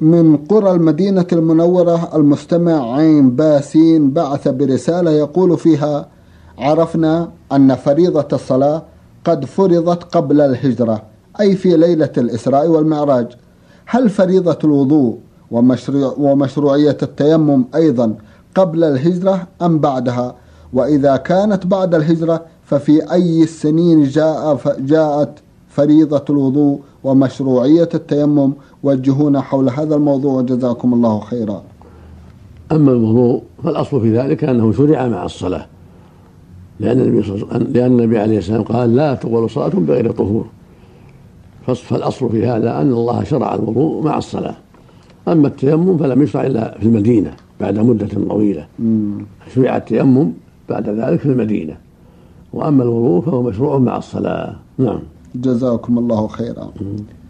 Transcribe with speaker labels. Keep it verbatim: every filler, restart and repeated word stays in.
Speaker 1: من قرى المدينة المنورة المستمع عين باسين بعث برسالة يقول فيها: عرفنا أن فريضة الصلاة قد فرضت قبل الهجرة، أي في ليلة الإسراء والمعراج. هل فريضة الوضوء ومشروع ومشروعية التيمم أيضا قبل الهجرة أم بعدها؟ وإذا كانت بعد الهجرة ففي أي السنين جاء جاءت فريضة الوضوء ومشروعية التيمم؟ وجهونا حول هذا الموضوع وجزاكم الله خيرا.
Speaker 2: أما الوضوء فالأصل في ذلك أنه شرع مع الصلاة، لأن النبي, لأن النبي عليه السلام قال: لا تقبل صلاة بغير طهور. فالأصل في هذا أن الله شرع الوضوء مع الصلاة. أما التيمم فلم يشرع إلا في المدينة بعد مدة طويلة، شرع التيمم بعد ذلك في المدينة. وأما الوضوء فهو مشروع مع الصلاة. نعم،
Speaker 1: جزاكم الله خيرا.